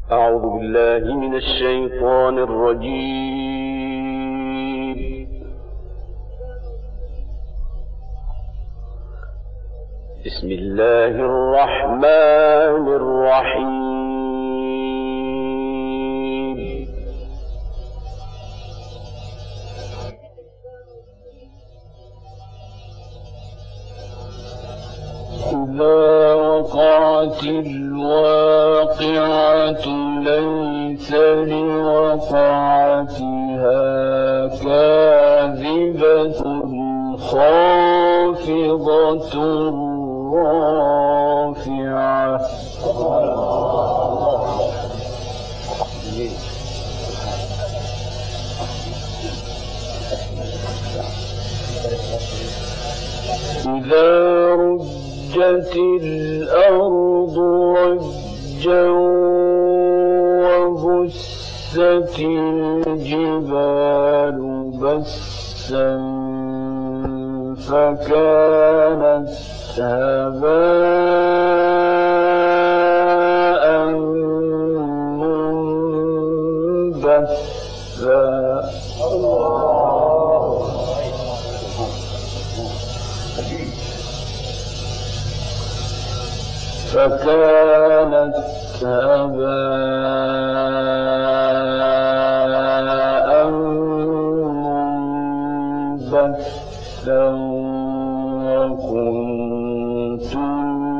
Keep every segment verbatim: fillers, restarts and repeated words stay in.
أعوذ بالله من الشيطان الرجيم. بسم الله الرحمن الرحيم. إذا وقعت الواقعة ليس لوقعتها كاذبة خافضة رافعة. إذا رجت الأرض رجا وبست الجبال بسا فكانت هباء منبثا. فكانت هباء منبثا وكنتم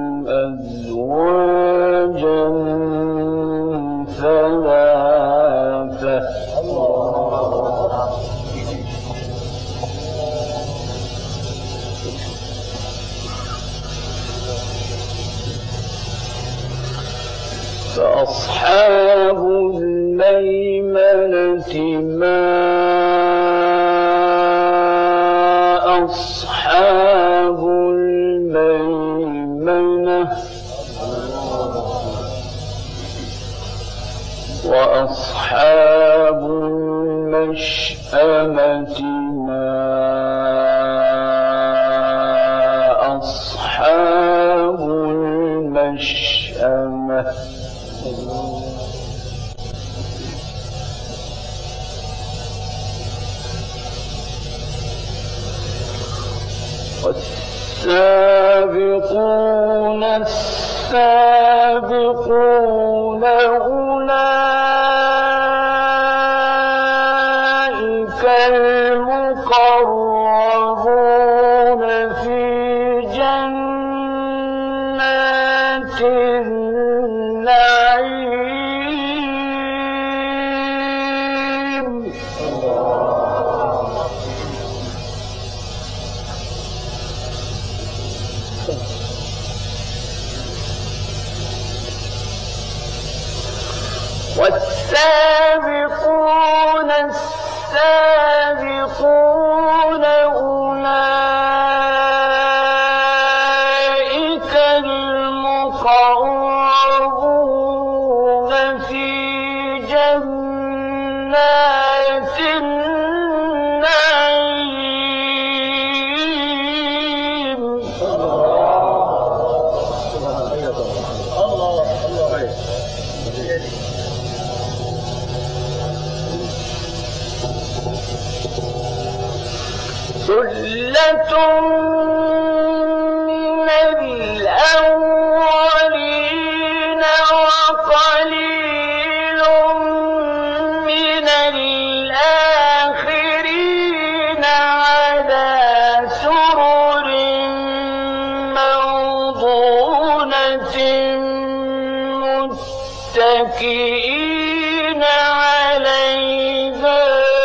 أزواجا ثلاثة. فأصحاب الميمنة ما أصحاب الميمنة. وأصحاب المشأمة ما أصحاب المشأمة. والسابقون السابقون أولئك المقربون في جنات النعيم. والسابقون السابقون أولئك المقربون في جنات النعيم. ثلة من الأولين وقليل من الآخرين على سرر موضونة متكئين عليها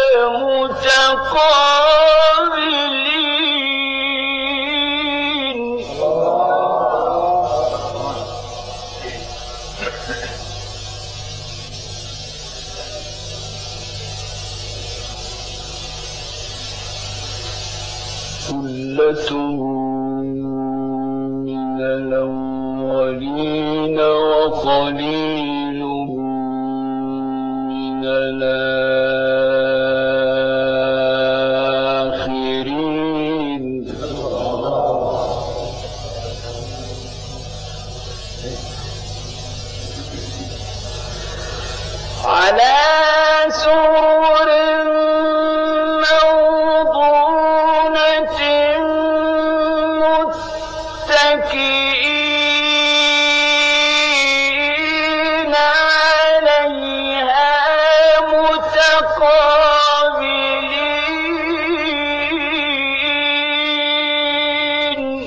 متقابلين. ثلة من الأولين وقليل من الآخرين. على سرر موضونة متكئين عليها متقابلين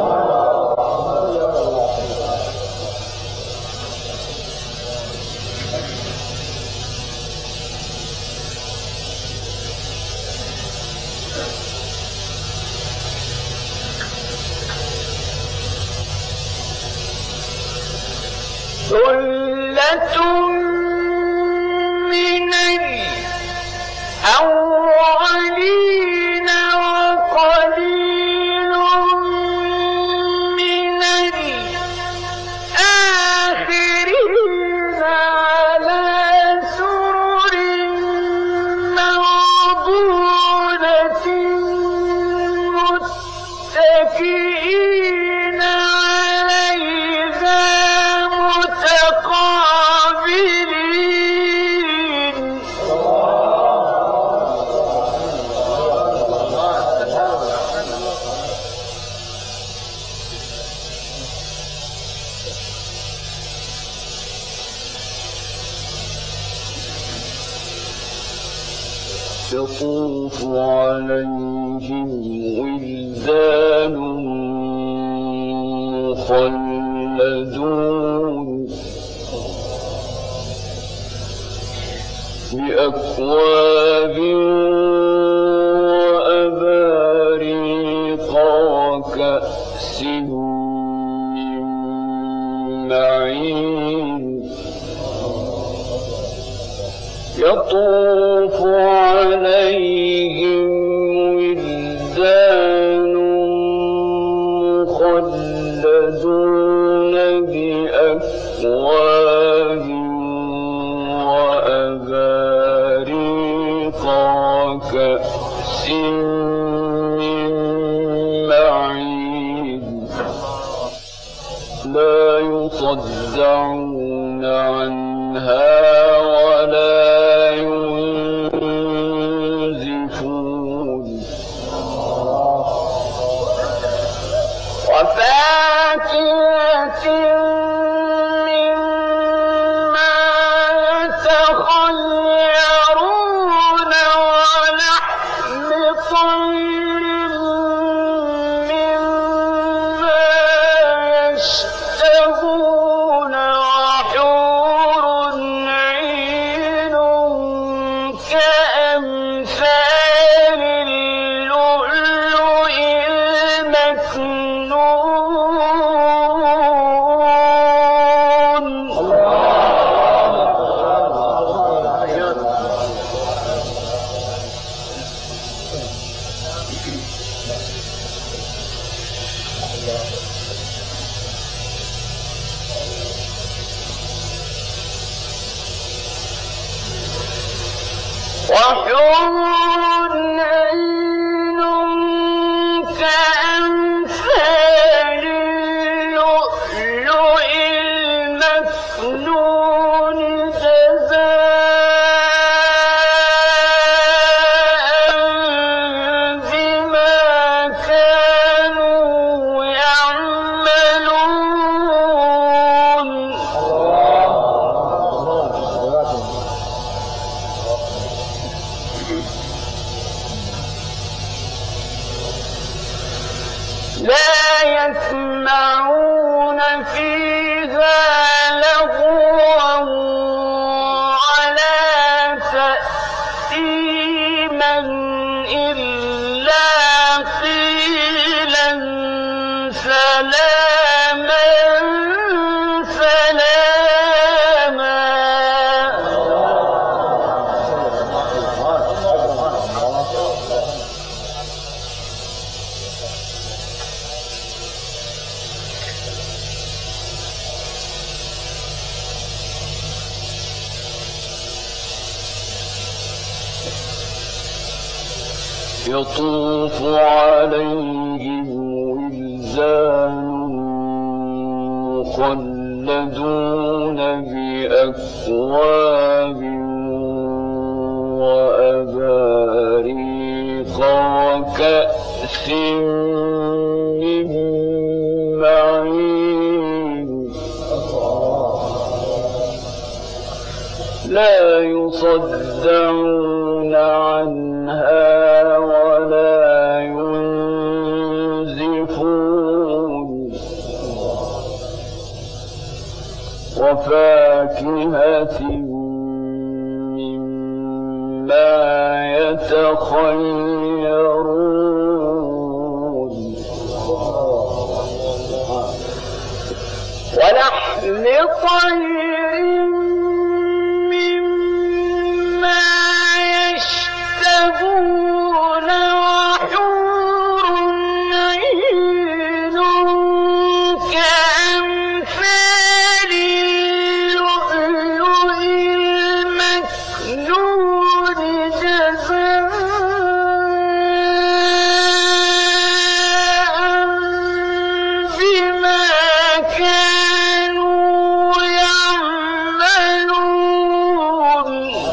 ثلة من الأولين وقليل من الآخرين على سرر موضونة متكئين عليها متقابلين يطوف عليهم ولدان مخلدون بأكواب وأباريق وكأس من معين يطوف عليهم ولدان مخلدون بأكواب وأباريق وكأس من معين لا يصدعون عنها ولا ينزفون وفاكهة مما يتخيرون ولحم طير مما يشتهون وحور عين كأمثال اللؤلؤ المكنون وحور عين كأمثال اللؤلؤ المكنون جزاء بما كانوا يعملون لا يسمعون فيها لغوا ولا تأثيما إلا قيلا سلاما سلاما يطوف عليهم ولدان مخلدون بأكواب بأكواب وأباريق وكأس من معين لا يصدعون عنها ولا ينزفون وفاكهة مما يتخيرون ولحم طير مما يشتهون وحور عين كأمثال اللؤلؤ المكنون جزاء بما كانوا يعملون.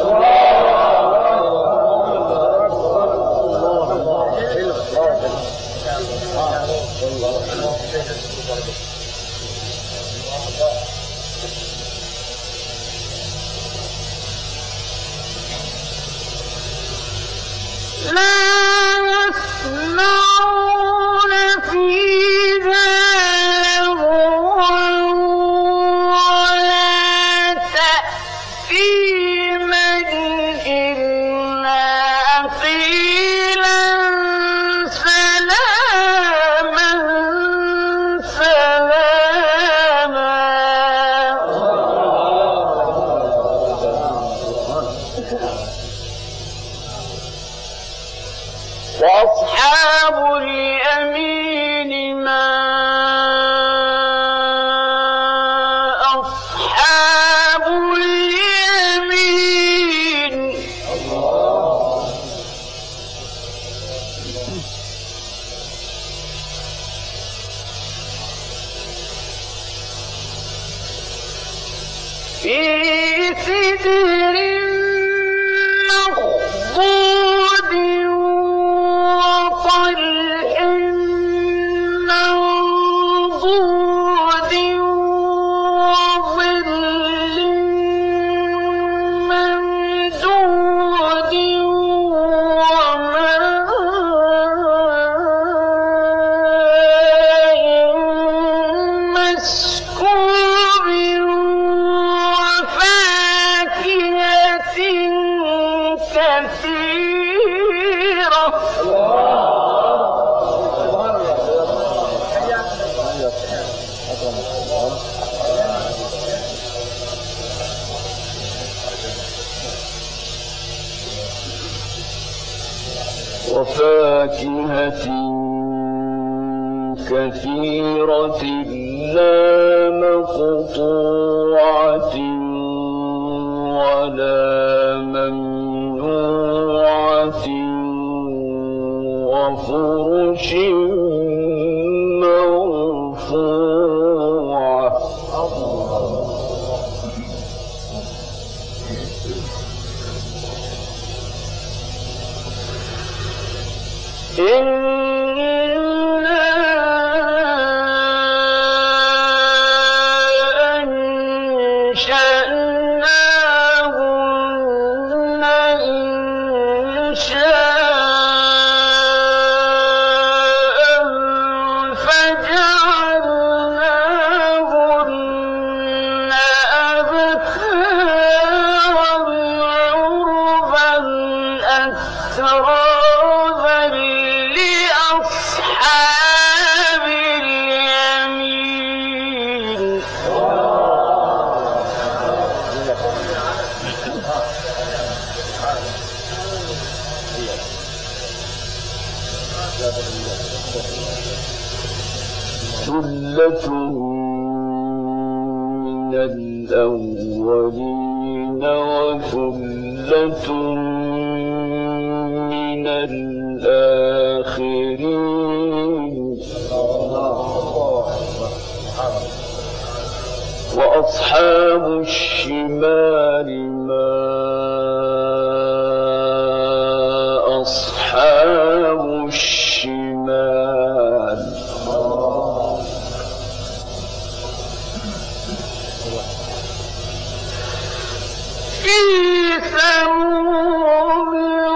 لا يسمعون فيها لغوا ولا تأثيما إلا قيلا سلاما سلاما. وأصحاب اليمين ما أصحاب اليمين. في سدر مخضود وطلح منضود وظل ممدود وماء مسكوب وفاكهة كثيرة. وفاكهة كثيرة لا مقطوعة ولا ممنوعة وفرش مرفوعة. إنا أنشأناهن إنشاء فجعلناهن أبكارا عربا أترابا لأصحاب اليمين. ثلة من الأولين وثلة من الآخرين. وأصحاب الشمال ما أصحاب الشمال في سموم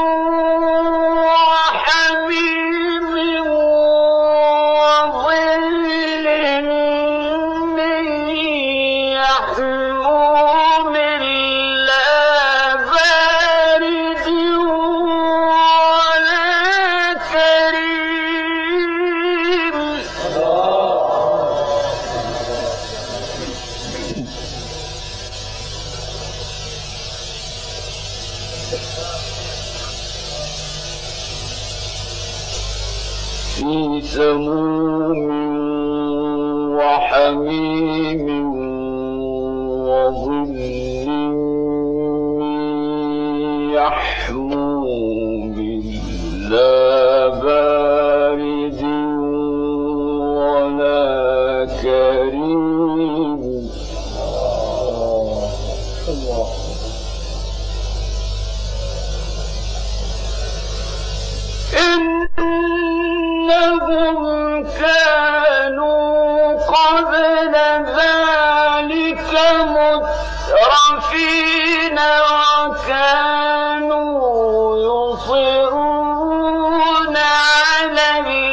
وحميم وظل من يحموم لا بارد ولا كريم في سموم وحميم وظل يحموم لا بارد ولا كريم إنهم كانوا قبل ذلك مترفين وكانوا يصرون على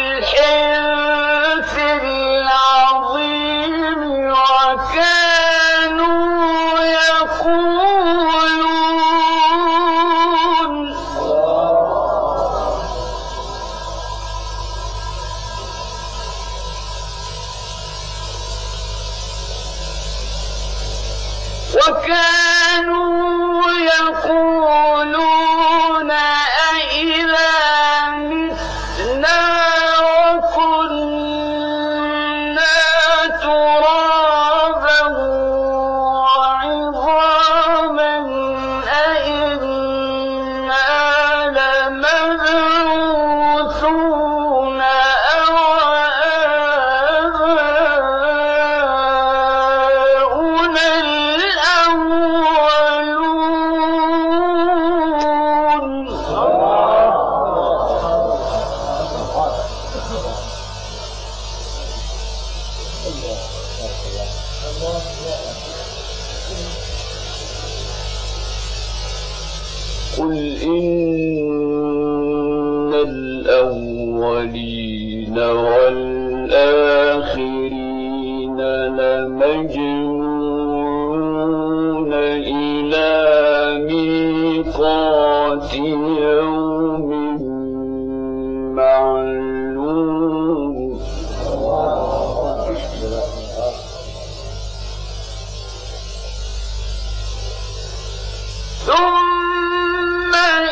الحنث العظيم وكانوا يقولون وكانوا يقولون أئذا متنا وكنا ترابا وعظاما أئنا لمبعوثون أو آباؤنا قل إن الأولين والآخرين لمجموعون إلى ميقات يوم معلوم ثم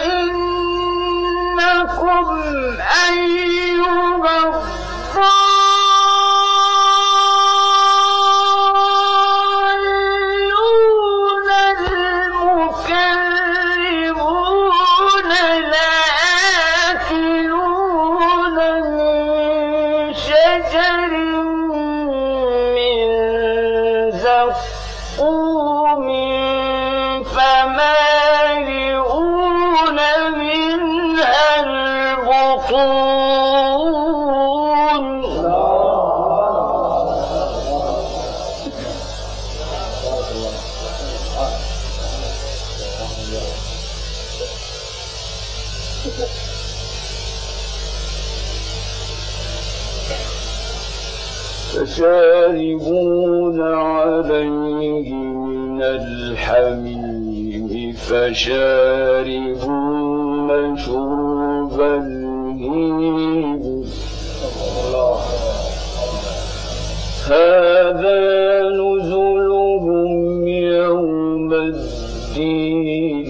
إنكم أيها الضالون المكذبون لآكلون من شجر من زقوم فمالئون منها البطون فشاربون عليه من الحميم فشاربون شرب الهيم هذا نزلهم يوم الدين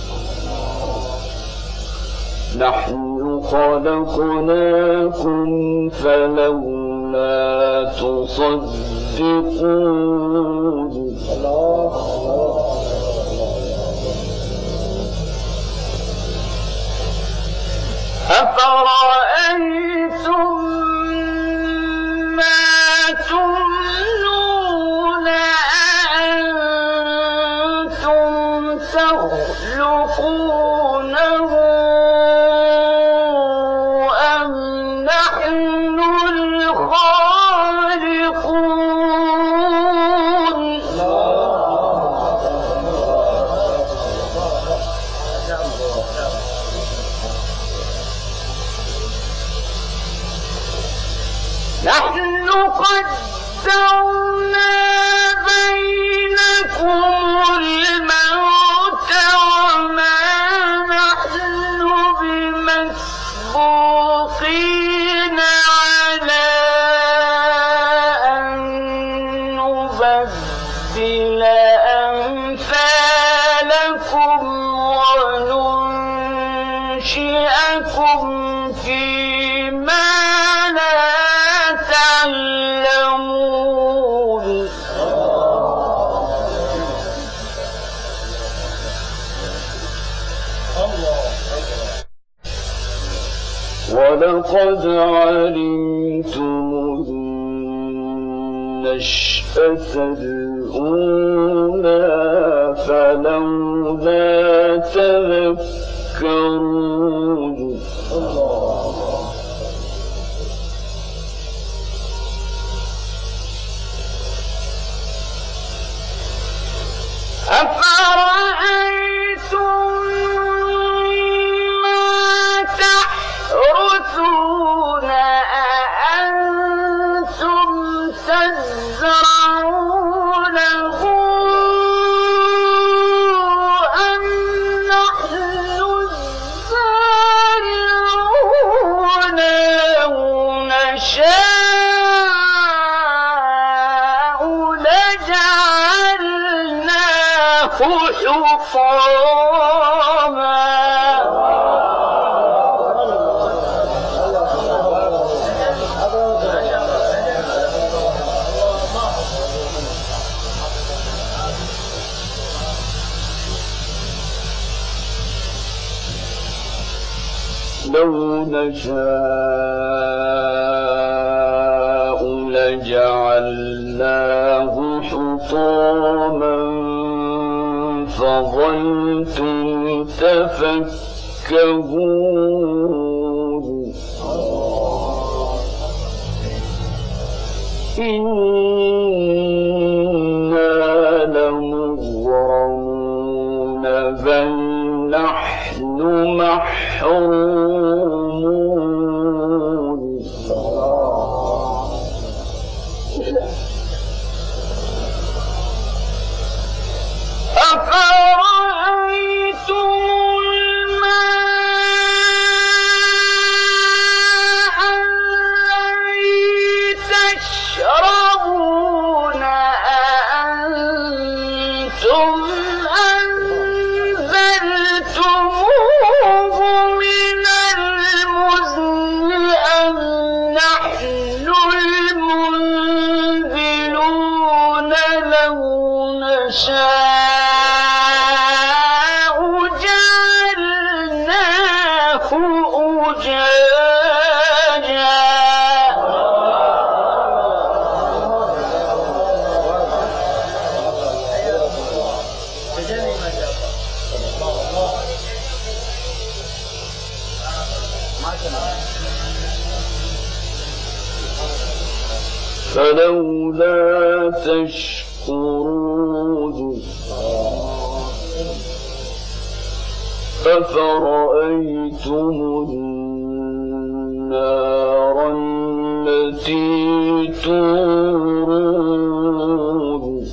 نحن خلقناكم فلولا تصدقون أفرأيتم ما تمنون تخلقونه أم نحن الخالقون نحن قدرنا بينكم الموت وما نحن بمسبوقين على أن نبدل أمثالكم وننشئكم فيما لا تعلمون ولقد علمتم النشأة الأولى فلولا تذكرون أفرأيتم ما تحرثون أأنتم تزرعونه أم نحن الزارعون لو نشاء لجعلناه حطاما لو نشاء لجعلناه حطاما فظلتم تفكهون إنا لمغرمون بل نحن محرومون أفرأيتم الماء الذي تشربون أأنتم أنزلتموه من المزن أم نحن المنزلون لو نشاء جعلناه أجاجا فلولا تشكرون أفرأيتم النار التي تورون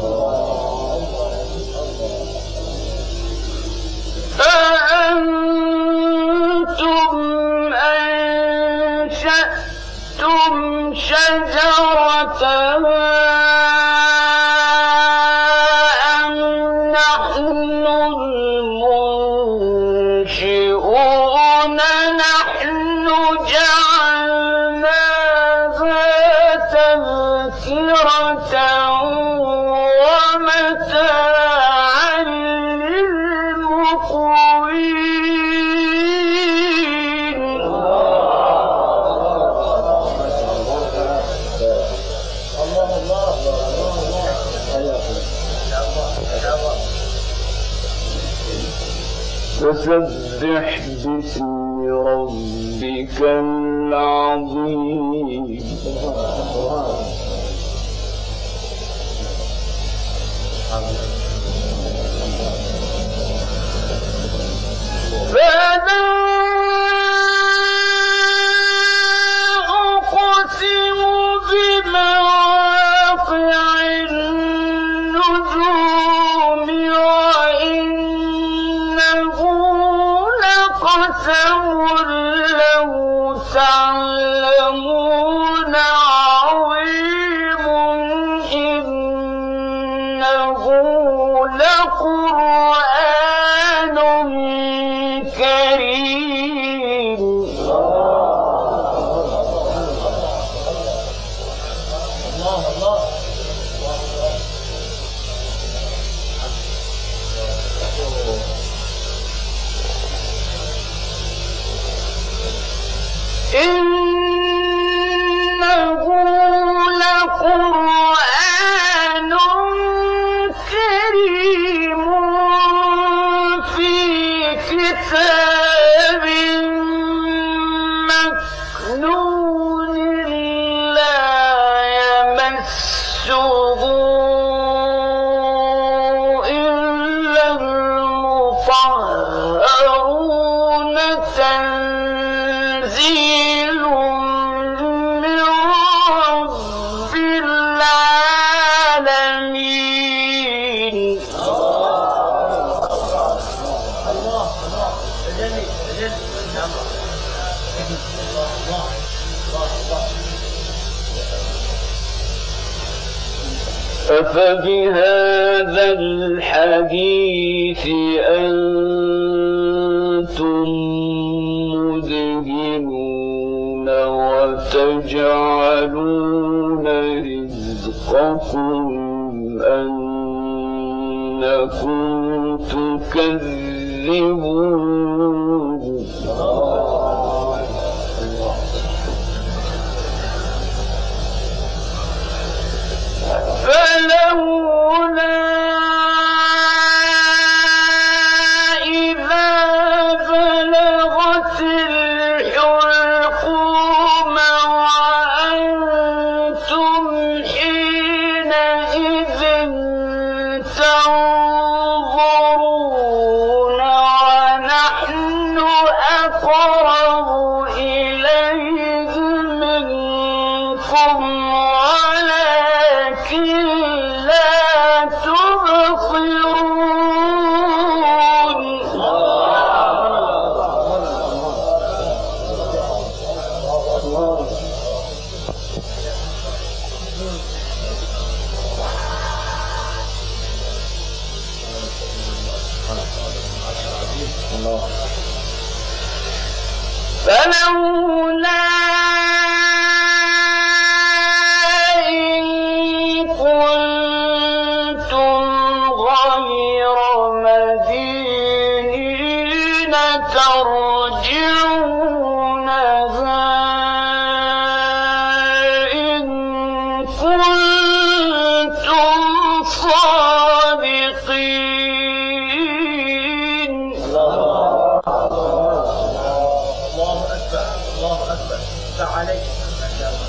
أأنتم أنشأتم شجرتها أم نحن المنشئون نحن جعلناها فسبح باسم ربك العظيم فلا أقسم بمواقع النجوم وإنه لقسم لو تعلمون عظيم إنه لقرآن كريم الله الله إنه لقرآن كريم في كتاب مكنون لا يمسه إلا المطهرون تنزيل من رب العالمين أفبهذا الحديث أنتم مدهنون وتجعلون رزقكم أنكم تكذبون فلولا إذا بلغت الحلقوم وأنتم حينئذ تنظرون ونحن أقرب إليه منكم ولكن لا تبصرون فلولا إن كنتم غير مدينين ترجعونها إن كنتم صادقين. الله أكبر الله أكبر تعالى ما شاء الله.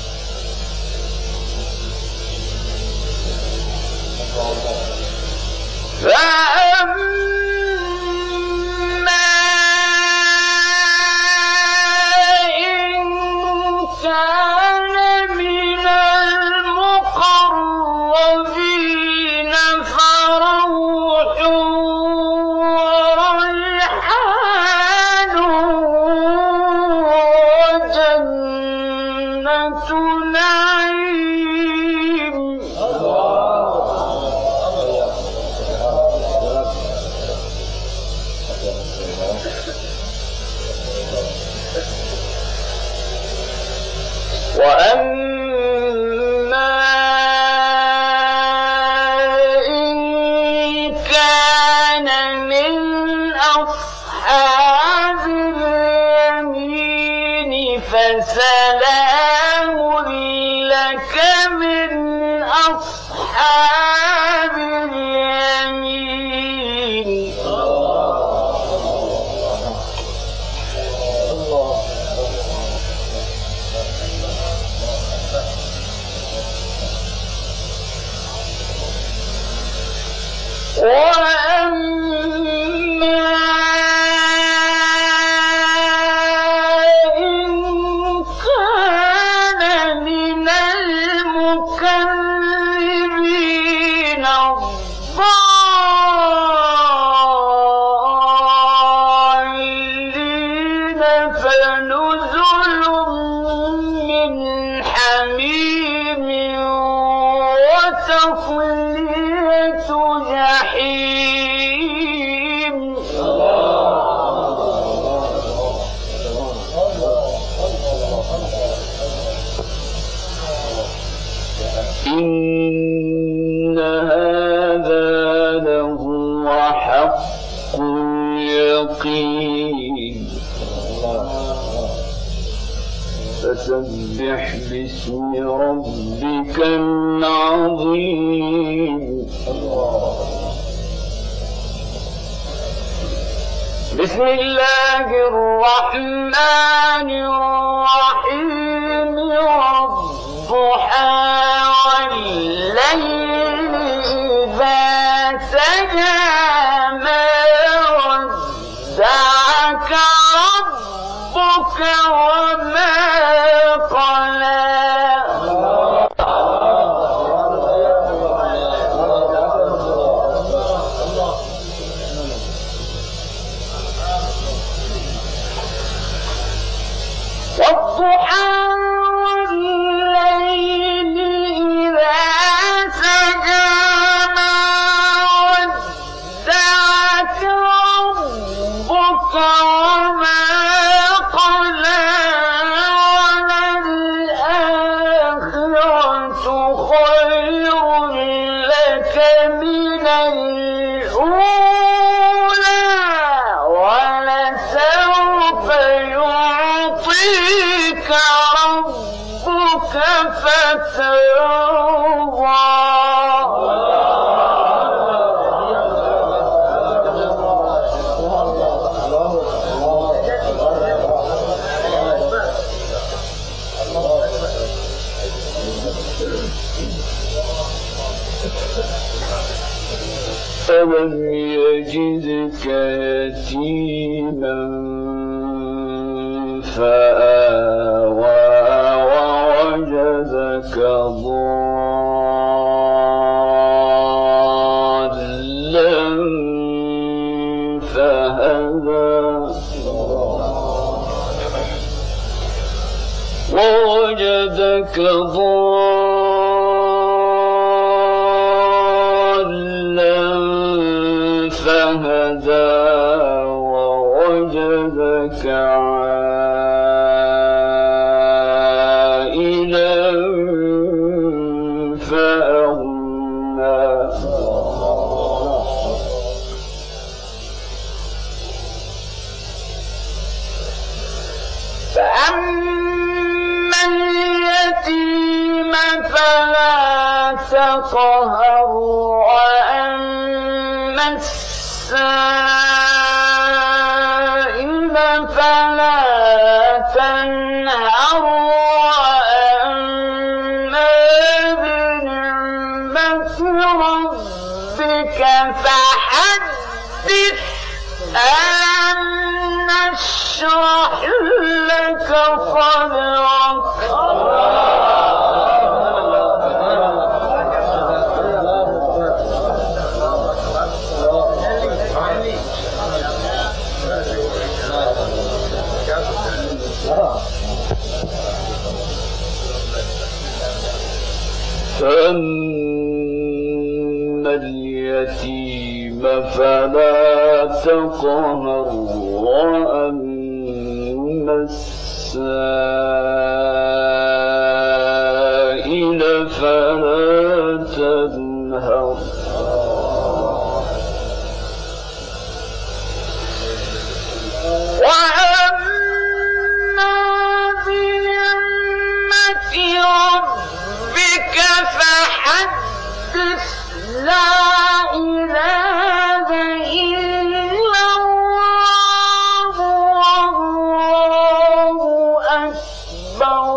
فأما إن كان من المقربين فروح وريحان وجنة إن هذا لهو حق اليقين فسبح باسم ربك العظيم بسم الله الرحمن الرحيم والضحى والليل إذا سجى ما ودعك ربك وما قلى والضحى والليل إذا سجى ما ودعك ربك وما قلى وللآخرة خير لك من الأولى ولسوف يعطيك ربك فترضى ألم يجدك يتيما فآوى ووجدك ضالا فهدى ووجدك ضالا فهدى ووجدك عائلا فأغنى فأما اليتيم فلا تقهر وأما السائل فلا تنهر وأما بنعمة ربك فحدث ألم نشرح لك صدرك فأما اليتيم فلا تقهر وأما السائل فلا تنهر وأما بنعمة ربك فحدث لا إله إلا الله والله أكبر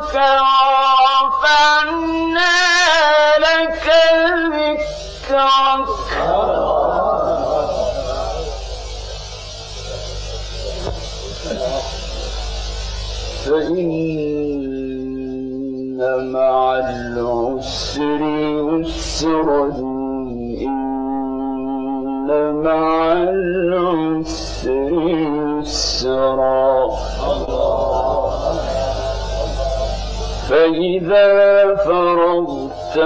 ذكرك ورفعنا لك ذكرك فإن مع العسر يسرا إن مع العسر يسرا فإذا فرغت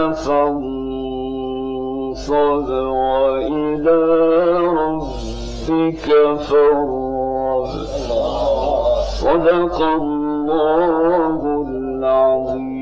فانصب وإلى ربك فارغب صدق الله العظيم.